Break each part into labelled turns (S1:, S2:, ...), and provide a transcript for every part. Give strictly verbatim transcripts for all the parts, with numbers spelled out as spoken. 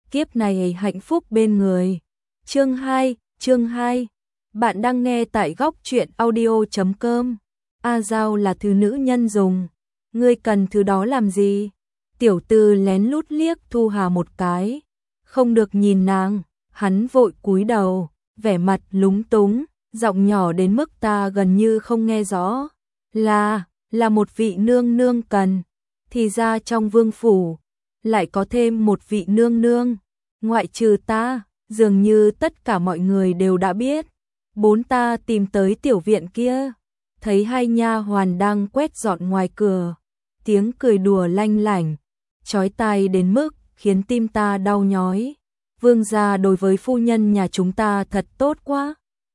S1: kiếp này hạnh phúc bên người. Chương hai, chương hai. Bạn đang nghe tại góc truyện audio chấm com. A Giao là thứ nữ nhân dùng, ngươi cần thứ đó làm gì? Tiểu Tư lén lút liếc Thu Hà một cái, không được nhìn nàng, hắn vội cúi đầu, vẻ mặt lúng túng, giọng nhỏ đến mức ta gần như không nghe rõ. Là, là một vị nương nương cần, thì ra trong vương phủ lại có thêm một vị nương nương, ngoại trừ ta, dường như tất cả mọi người đều đã biết. Bốn ta tìm tới tiểu viện kia, thấy hai nha hoàn đang quét dọn ngoài cửa, tiếng cười đùa lanh lảnh, chói tai đến mức khiến tim ta đau nhói. Vương gia đối với phu nhân nhà chúng ta thật tốt quá.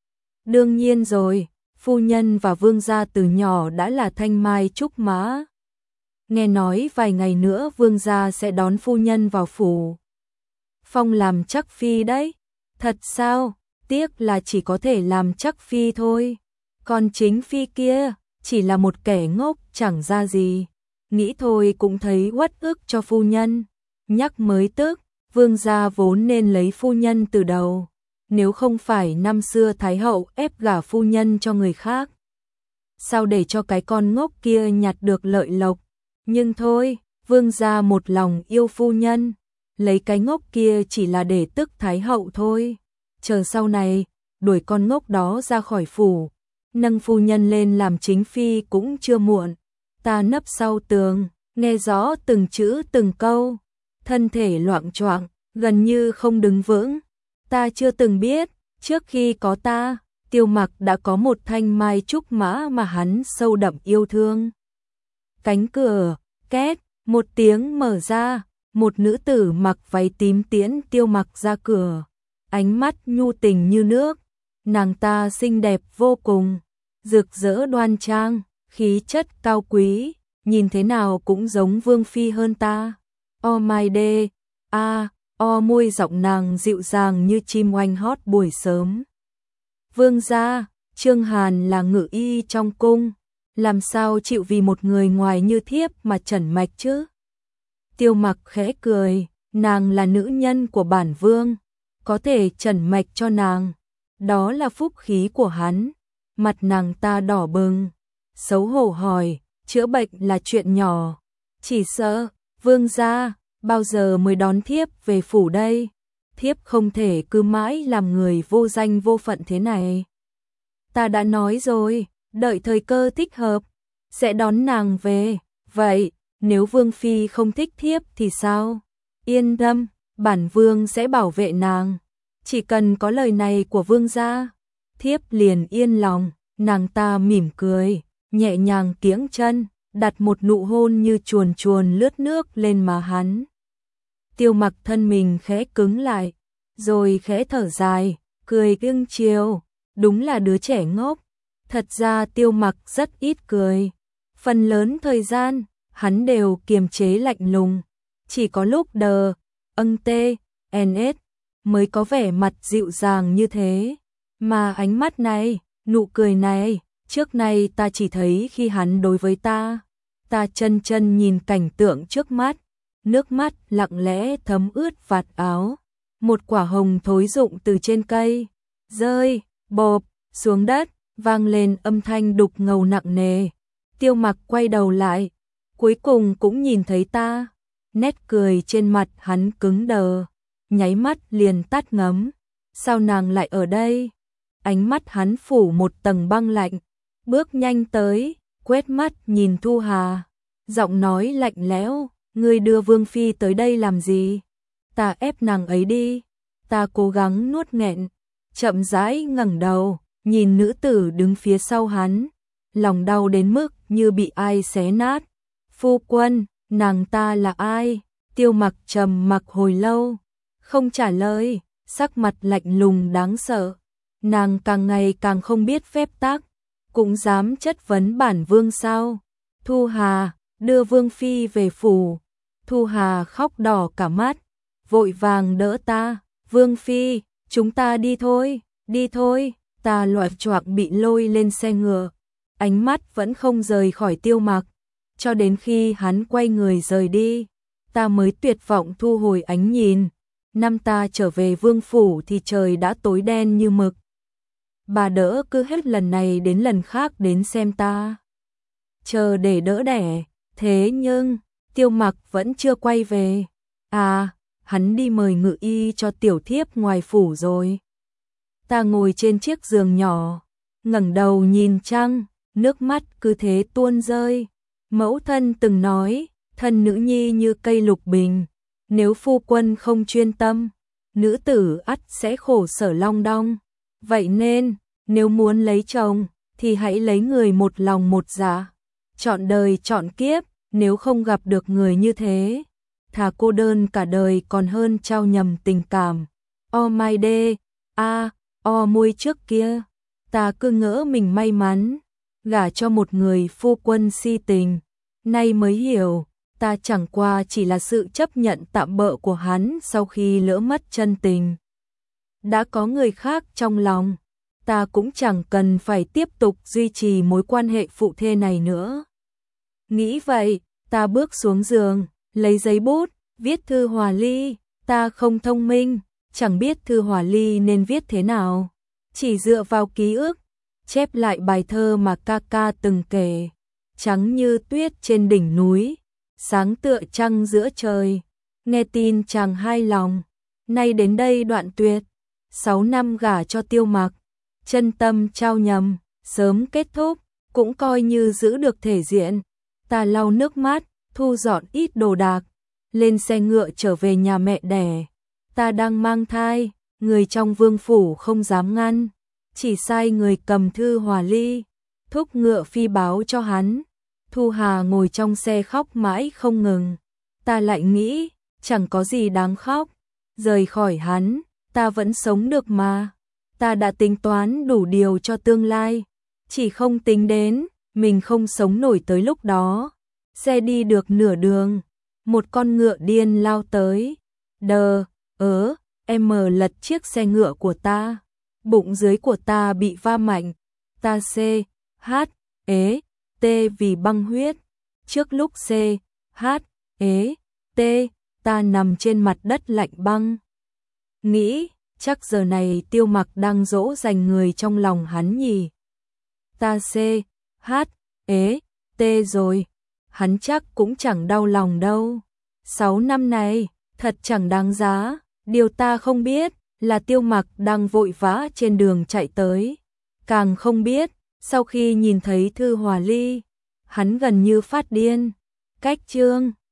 S1: Đương nhiên rồi, phu nhân và vương gia từ nhỏ đã là thanh mai trúc mã. Nghe nói vài ngày nữa vương gia sẽ đón phu nhân vào phủ phong làm chắc phi đấy. Thật sao? Tiếc là chỉ có thể làm chắc phi thôi. Còn chính phi kia chỉ là một kẻ ngốc chẳng ra gì. Nghĩ thôi cũng thấy uất ức cho phu nhân. Nhắc mới tức, vương gia vốn nên lấy phu nhân từ đầu. Nếu không phải năm xưa Thái hậu ép gả phu nhân cho người khác, sao để cho cái con ngốc kia nhặt được lợi lộc. Nhưng thôi, vương gia một lòng yêu phu nhân, lấy cái ngốc kia chỉ là để tức Thái hậu thôi. Chờ sau này, đuổi con ngốc đó ra khỏi phủ, nâng phu nhân lên làm chính phi cũng chưa muộn. Ta nấp sau tường, nghe rõ từng chữ từng câu, thân thể loạng choạng, gần như không đứng vững. Ta chưa từng biết, trước khi có ta, Tiêu Mặc đã có một thanh mai trúc mã mà hắn sâu đậm yêu thương. Cánh cửa, két, một tiếng mở ra, một nữ tử mặc váy tím tiễn Tiêu Mặc ra cửa, ánh mắt nhu tình như nước. Nàng ta xinh đẹp vô cùng, rực rỡ đoan trang, khí chất cao quý, nhìn thế nào cũng giống vương phi hơn ta. Oh my day, a, o môi giọng nàng dịu dàng như chim oanh hót buổi sớm. Vương gia, Trương Hàn là ngự y trong cung, làm sao chịu vì một người ngoài như thiếp mà trần mạch chứ? Tiêu Mặc khẽ cười, nàng là nữ nhân của bản vương, có thể trần mạch cho nàng, đó là phúc khí của hắn. Mặt nàng ta đỏ bừng, xấu hổ hỏi, chữa bệnh là chuyện nhỏ, chỉ sợ, vương gia, bao giờ mới đón thiếp về phủ đây? Thiếp không thể cứ mãi làm người vô danh vô phận thế này. Ta đã nói rồi, đợi thời cơ thích hợp, sẽ đón nàng về. Vậy, nếu vương phi không thích thiếp thì sao? Yên tâm, bản vương sẽ bảo vệ nàng. Chỉ cần có lời này của vương gia, thiếp liền yên lòng. Nàng ta mỉm cười, nhẹ nhàng kiễng chân, đặt một nụ hôn như chuồn chuồn lướt nước lên má hắn. Tiêu Mặc thân mình khẽ cứng lại, rồi khẽ thở dài, cười cưng chiều, đúng là đứa trẻ ngốc. Thật ra Tiêu Mặc rất ít cười, phần lớn thời gian, hắn đều kiềm chế lạnh lùng, chỉ có lúc đờ, âng tê, en ết, mới có vẻ mặt dịu dàng như thế. Mà ánh mắt này, nụ cười này, trước nay ta chỉ thấy khi hắn đối với ta. Ta chân chân nhìn cảnh tượng trước mắt, nước mắt lặng lẽ thấm ướt vạt áo. Một quả hồng thối rụng từ trên cây, rơi, bộp, xuống đất, vang lên âm thanh đục ngầu nặng nề. Tiêu Mặc quay đầu lại, cuối cùng cũng nhìn thấy ta. Nét cười trên mặt hắn cứng đờ, nháy mắt liền tắt ngấm. Sao nàng lại ở đây? Ánh mắt hắn phủ một tầng băng lạnh, bước nhanh tới, quét mắt nhìn Thu Hà, giọng nói lạnh lẽo, ngươi đưa vương phi tới đây làm gì? Ta ép nàng ấy đi. Ta cố gắng nuốt nghẹn, chậm rãi ngẩng đầu, nhìn nữ tử đứng phía sau hắn, lòng đau đến mức như bị ai xé nát. Phu quân, nàng ta là ai? Tiêu Mặc trầm mặc hồi lâu, không trả lời, sắc mặt lạnh lùng đáng sợ. Nàng càng ngày càng không biết phép tắc, cũng dám chất vấn bản vương sao? Thu Hà, đưa vương phi về phủ. Thu Hà khóc đỏ cả mắt, vội vàng đỡ ta. Vương phi, chúng ta đi thôi, đi thôi. Ta loạng choạng bị lôi lên xe ngựa, ánh mắt vẫn không rời khỏi Tiêu Mặc, cho đến khi hắn quay người rời đi, ta mới tuyệt vọng thu hồi ánh nhìn. Năm ta trở về vương phủ thì trời đã tối đen như mực. Bà đỡ cứ hết lần này đến lần khác đến xem ta. Chờ để đỡ đẻ, thế nhưng Tiêu Mặc vẫn chưa quay về. À, hắn đi mời ngự y cho tiểu thiếp ngoài phủ rồi. Ta ngồi trên chiếc giường nhỏ, ngẩng đầu nhìn trăng, nước mắt cứ thế tuôn rơi. Mẫu thân từng nói, thân nữ nhi như cây lục bình, nếu phu quân không chuyên tâm, nữ tử ắt sẽ khổ sở long đong. Vậy nên, nếu muốn lấy chồng, thì hãy lấy người một lòng một dạ, chọn đời chọn kiếp, nếu không gặp được người như thế, thà cô đơn cả đời còn hơn trao nhầm tình cảm. Oh my day, a, o môi trước kia, ta cứ ngỡ mình may mắn, gả cho một người phu quân si tình, nay mới hiểu, ta chẳng qua chỉ là sự chấp nhận tạm bợ của hắn sau khi lỡ mất chân tình. Đã có người khác trong lòng, ta cũng chẳng cần phải tiếp tục duy trì mối quan hệ phụ thê này nữa. Nghĩ vậy, ta bước xuống giường, lấy giấy bút, viết thư hòa ly. Ta không thông minh, chẳng biết thư hòa ly nên viết thế nào, chỉ dựa vào ký ức, chép lại bài thơ mà ca ca từng kể. Trắng như tuyết trên đỉnh núi, sáng tựa trăng giữa trời, nghe tin chàng hai lòng, nay đến đây đoạn tuyệt. Sáu năm gả cho Tiêu Mặc, chân tâm trao nhầm, sớm kết thúc, cũng coi như giữ được thể diện. Ta lau nước mắt, thu dọn ít đồ đạc, lên xe ngựa trở về nhà mẹ đẻ. Ta đang mang thai, người trong vương phủ không dám ngăn, chỉ sai người cầm thư hòa ly, thúc ngựa phi báo cho hắn. Thu Hà ngồi trong xe khóc mãi không ngừng. Ta lại nghĩ, chẳng có gì đáng khóc, rời khỏi hắn, ta vẫn sống được mà. Ta đã tính toán đủ điều cho tương lai, chỉ không tính đến, mình không sống nổi tới lúc đó. Xe đi được nửa đường, một con ngựa điên lao tới. Đờ, ớ, em mờ lật chiếc xe ngựa của ta. Bụng dưới của ta bị va mạnh. Ta C, H, ế, T vì băng huyết. Trước lúc C, H, ế, T, ta nằm trên mặt đất lạnh băng. Nghĩ, chắc giờ này Tiêu Mặc đang dỗ dành người trong lòng hắn nhỉ. Ta C, H, ế, T rồi. Hắn chắc cũng chẳng đau lòng đâu. Sáu năm này, thật chẳng đáng giá. Điều ta không biết là Tiêu Mặc đang vội vã trên đường chạy tới. Càng không biết, sau khi nhìn thấy thư hòa ly, hắn gần như phát điên. Cách chương